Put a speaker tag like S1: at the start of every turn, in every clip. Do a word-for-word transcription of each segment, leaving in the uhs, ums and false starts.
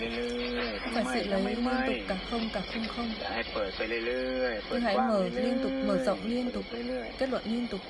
S1: Không phải sự lấy liên tục cả không cả không không. Cứ hãy mở liên tục, mở rộng liên tục, kết luận liên tục.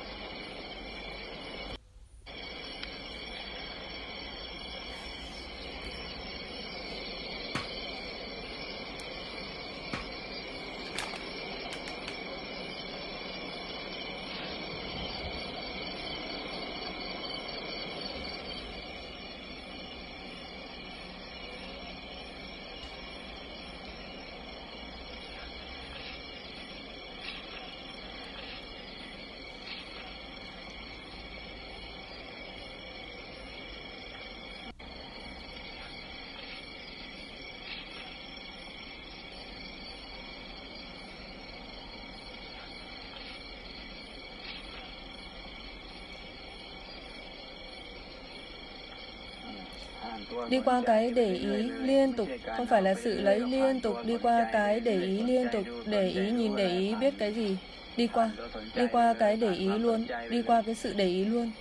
S1: Đi qua cái để ý liên tục, không phải là sự lấy liên tục. Đi qua cái để ý liên tục, để ý nhìn để ý biết cái gì. Đi qua, đi qua cái để ý luôn, đi qua cái sự để ý luôn.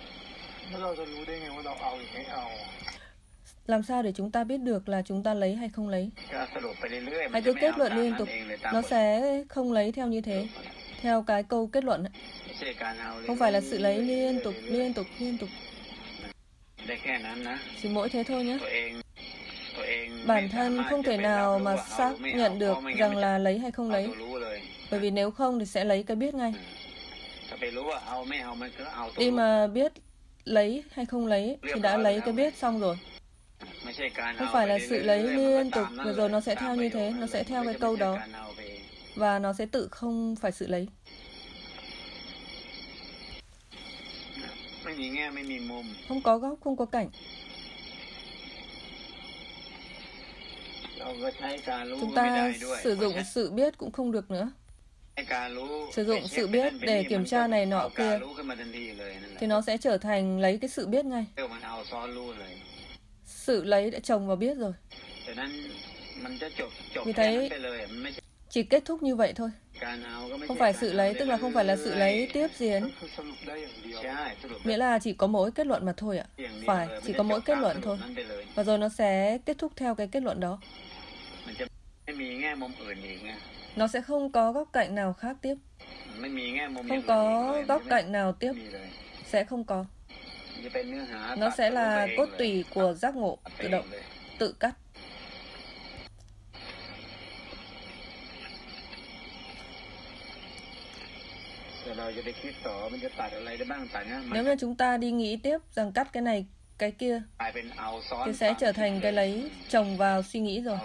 S1: Làm sao để chúng ta biết được là chúng ta lấy hay không lấy? Hãy cứ kết luận liên tục, nó sẽ không lấy theo như thế, theo cái câu kết luận ấy. Không phải là sự lấy liên tục, liên tục, liên tục. Chỉ mỗi thế thôi nhé. Bản thân không thể nào mà xác nhận được rằng là lấy hay không lấy. Bởi vì nếu không thì sẽ lấy cái biết ngay. Đi mà biết lấy hay không lấy thì đã lấy cái biết xong rồi. Không phải là sự lấy liên tục rồi rồi nó sẽ theo như thế, nó sẽ theo cái câu đó. Và nó sẽ tự không phải sự lấy. Không có góc, không có cảnh. Chúng ta sử dụng sự biết cũng không được nữa. Sử dụng sự biết để kiểm tra này nọ kia thì nó sẽ trở thành lấy cái sự biết ngay. Sự lấy đã chồng vào biết rồi. Vì thế chỉ kết thúc như vậy thôi. Không phải sự lấy, tức là không phải là sự lấy tiếp diễn. Nghĩa là chỉ có mỗi kết luận mà thôi ạ. Phải, chỉ có mỗi kết luận thôi. Và rồi nó sẽ kết thúc theo cái kết luận đó. Nó sẽ không có góc cạnh nào khác tiếp. Không có góc cạnh nào tiếp. Sẽ không có. Nó sẽ là cốt tủy của giác ngộ tự động, tự cắt. Nếu như chúng ta đi nghĩ tiếp rằng cắt cái này, cái kia thì sẽ trở thành cái lấy chồng vào suy nghĩ rồi.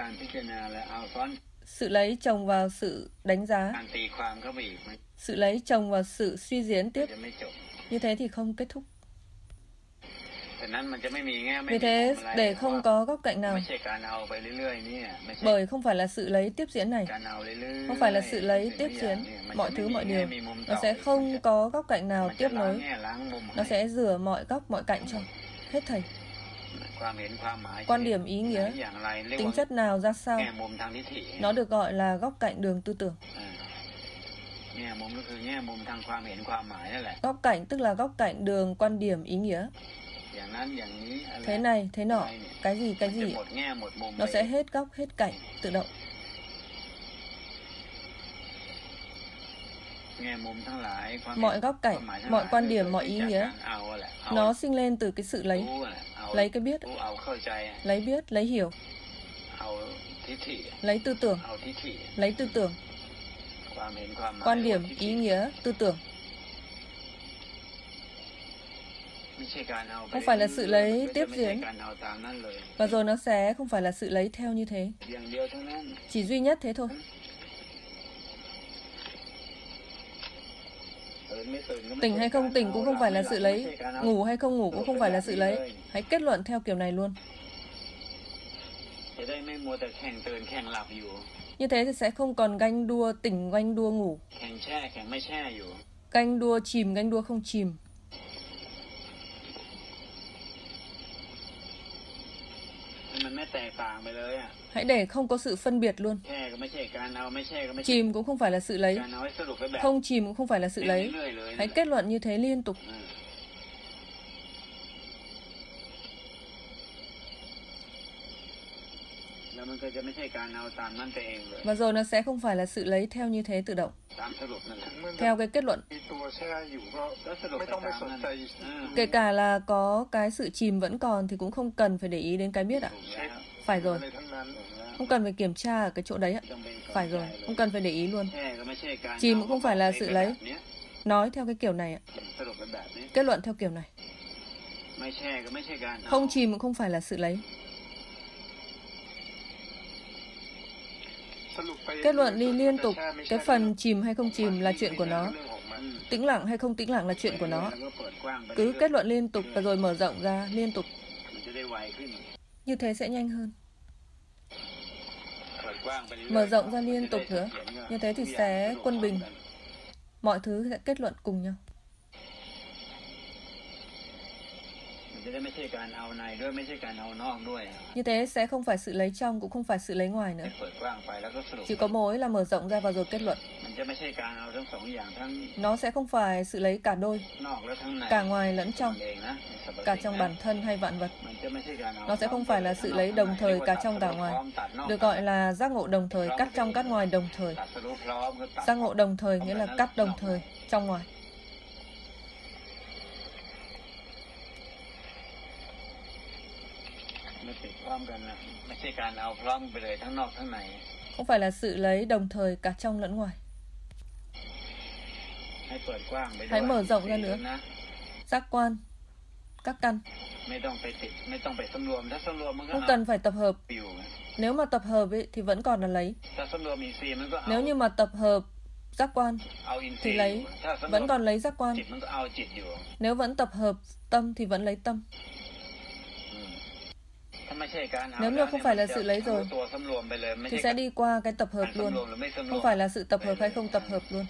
S1: Sự lấy chồng vào sự đánh giá. Sự lấy chồng vào sự suy diễn tiếp. Như thế thì không kết thúc. Vì thế, để không có góc cạnh nào, bởi không phải là sự lấy tiếp diễn này, không phải là sự lấy tiếp diễn mọi thứ mọi điều, nó sẽ không có góc cạnh nào tiếp nối, nó sẽ rửa mọi góc mọi cạnh cho hết thảy. Quan điểm ý nghĩa, tính chất nào ra sao, nó được gọi là góc cạnh đường tư tưởng. Góc cạnh tức là góc cạnh đường quan điểm ý nghĩa. Thế này, thế nọ, cái gì, cái gì, nó sẽ hết góc, hết cạnh, tự động. Mọi góc cảnh, mọi quan điểm, mọi ý nghĩa, nó sinh lên từ cái sự lấy. Lấy cái biết, lấy biết, lấy hiểu, lấy tư tưởng, lấy tư tưởng, quan điểm, ý nghĩa, tư tưởng. Không phải là sự lấy tiếp diễn. Và rồi nó sẽ không phải là sự lấy theo như thế. Chỉ duy nhất thế thôi. Tỉnh hay không tỉnh cũng không phải là sự lấy. Ngủ hay không ngủ cũng không phải là sự lấy. Hãy kết luận theo kiểu này luôn. Như thế thì sẽ không còn ganh đua tỉnh, ganh đua ngủ, ganh đua chìm, ganh đua không chìm. Hãy để không có sự phân biệt luôn. Chìm cũng không phải là sự lấy, không chìm cũng không phải là sự lấy. Hãy kết luận như thế liên tục. Và rồi nó sẽ không phải là sự lấy theo như thế tự động. Theo cái kết luận. Kể cả là có cái sự chìm vẫn còn thì cũng không cần phải để ý đến cái biết ạ. Phải rồi. Không cần phải kiểm tra ở cái chỗ đấy ạ. Phải rồi. Không cần phải để ý luôn. Chìm cũng không phải là sự lấy. Nói theo cái kiểu này ạ. Kết luận theo kiểu này. Không chìm cũng không phải là sự lấy. Kết luận đi liên tục. Cái phần chìm hay không chìm là chuyện của nó. Tĩnh lặng hay không tĩnh lặng là chuyện của nó. Cứ kết luận liên tục và rồi mở rộng ra liên tục. Như thế sẽ nhanh hơn. Mở rộng ra liên tục nữa. Như thế thì sẽ quân bình. Mọi thứ sẽ kết luận cùng nhau. Như thế sẽ không phải sự lấy trong, cũng không phải sự lấy ngoài nữa. Chỉ có mối là mở rộng ra và rồi kết luận. Nó sẽ không phải sự lấy cả đôi, cả ngoài lẫn trong, cả trong bản thân hay vạn vật. Nó sẽ không phải là sự lấy đồng thời cả trong cả ngoài. Được gọi là giác ngộ đồng thời, cắt trong cắt ngoài đồng thời. Giác ngộ đồng thời nghĩa là cắt đồng thời, trong ngoài. Không phải là sự lấy đồng thời cả trong lẫn ngoài. Hãy mở rộng ra nữa. Giác quan, các căn. Không cần phải tập hợp. Nếu mà tập hợp ấy, thì vẫn còn là lấy. Nếu như mà tập hợp giác quan thì lấy, vẫn còn lấy giác quan. Nếu vẫn tập hợp tâm thì vẫn lấy tâm. Nếu như không phải là sự lấy rồi thì sẽ đi qua cái tập hợp luôn. Không phải là sự tập hợp hay không tập hợp luôn.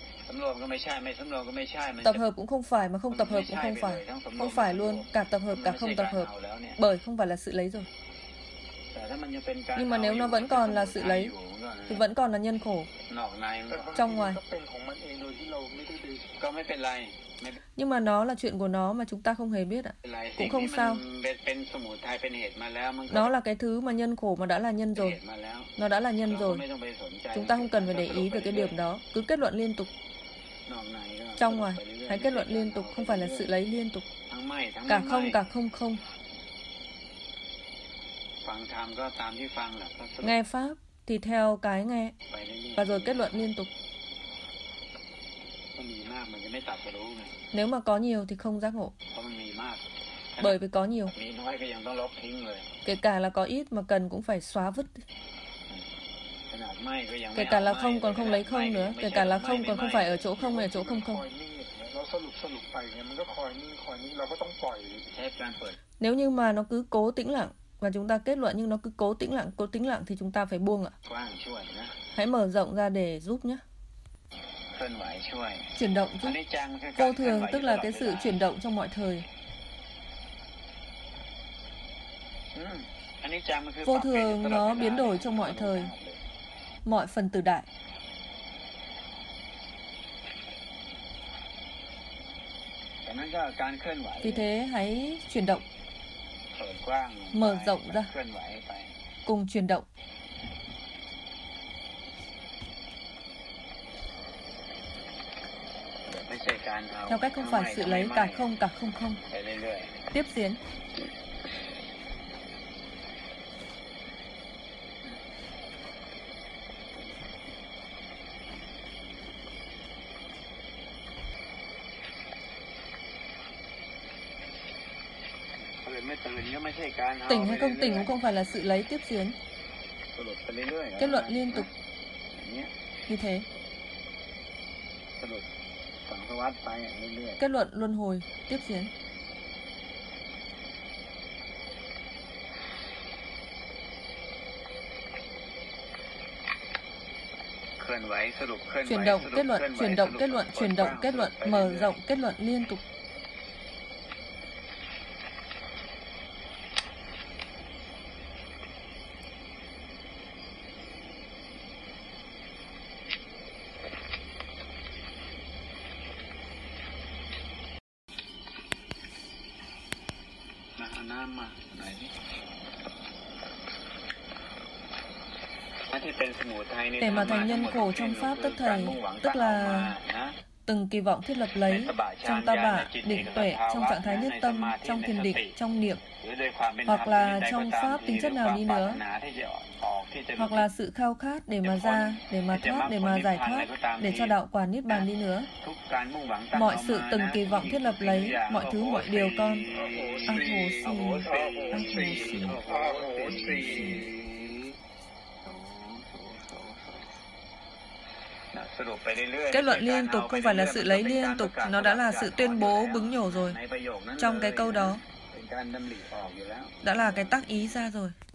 S1: Tập hợp cũng không phải, mà không tập hợp cũng không phải. Không phải luôn, cả tập hợp cả không tập hợp. Bởi không phải là sự lấy rồi. Nhưng mà nếu nó vẫn còn là sự lấy thì vẫn còn là nhân khổ trong ngoài. Nhưng mà nó là chuyện của nó mà chúng ta không hề biết ạ. Cũng không sao. Nó là cái thứ mà nhân khổ mà đã là nhân rồi. Nó đã là nhân rồi. Chúng ta không cần phải để ý về cái điểm đó. Cứ kết luận liên tục. Trong ngoài, hãy kết luận liên tục, không phải là sự lấy liên tục. Cả không, cả không không. Nghe Pháp thì theo cái nghe. Và rồi kết luận liên tục. Nếu mà có nhiều thì không giác ngộ. Bởi vì có nhiều. Kể cả là có ít mà cần cũng phải xóa vứt. Kể cả là không còn không lấy không nữa. Kể cả là không còn không phải ở chỗ không, ở chỗ không không. Nếu như mà nó cứ cố tĩnh lặng và chúng ta kết luận nhưng nó cứ cố tĩnh lặng, cố tĩnh lặng thì chúng ta phải buông ạ. Hãy mở rộng ra để giúp nhé. Chuyển động giúp. Vô thường tức là cái sự chuyển động trong mọi thời. Vô thường nó biến đổi trong mọi thời, mọi phần tử đại. Vì thế hãy chuyển động, mở rộng ra, cùng chuyển động. Theo cách không phải sự lấy, cả không, cả không không. Tiếp diễn. Tỉnh hay không tỉnh cũng không phải là sự lấy, tiếp diễn. Kết luận liên tục. Như thế. Kết luận luân hồi, tiếp diễn. Chuyển động, kết luận, chuyển động, kết luận, chuyển động, kết luận, mở rộng, kết luận liên tục. Để mà thành nhân khổ trong Pháp tức thầy, tức là từng kỳ vọng thiết lập lấy trong ta bả, định tuệ, trong trạng thái nhất tâm, trong thiền định, trong niệm, hoặc là trong Pháp tính chất nào đi nữa, hoặc là sự khao khát để mà ra, để mà thoát, để mà giải thoát, để cho đạo quả Niết Bàn đi nữa. Mọi sự từng kỳ vọng thiết lập lấy, mọi thứ mọi điều con. A Hồ Si, A Hồ Si, A Hồ Si. Kết luận liên tục không phải là sự lấy liên tục, nó đã là sự tuyên bố bứng nhổ rồi. Trong cái câu đó đã là cái tác ý ra rồi.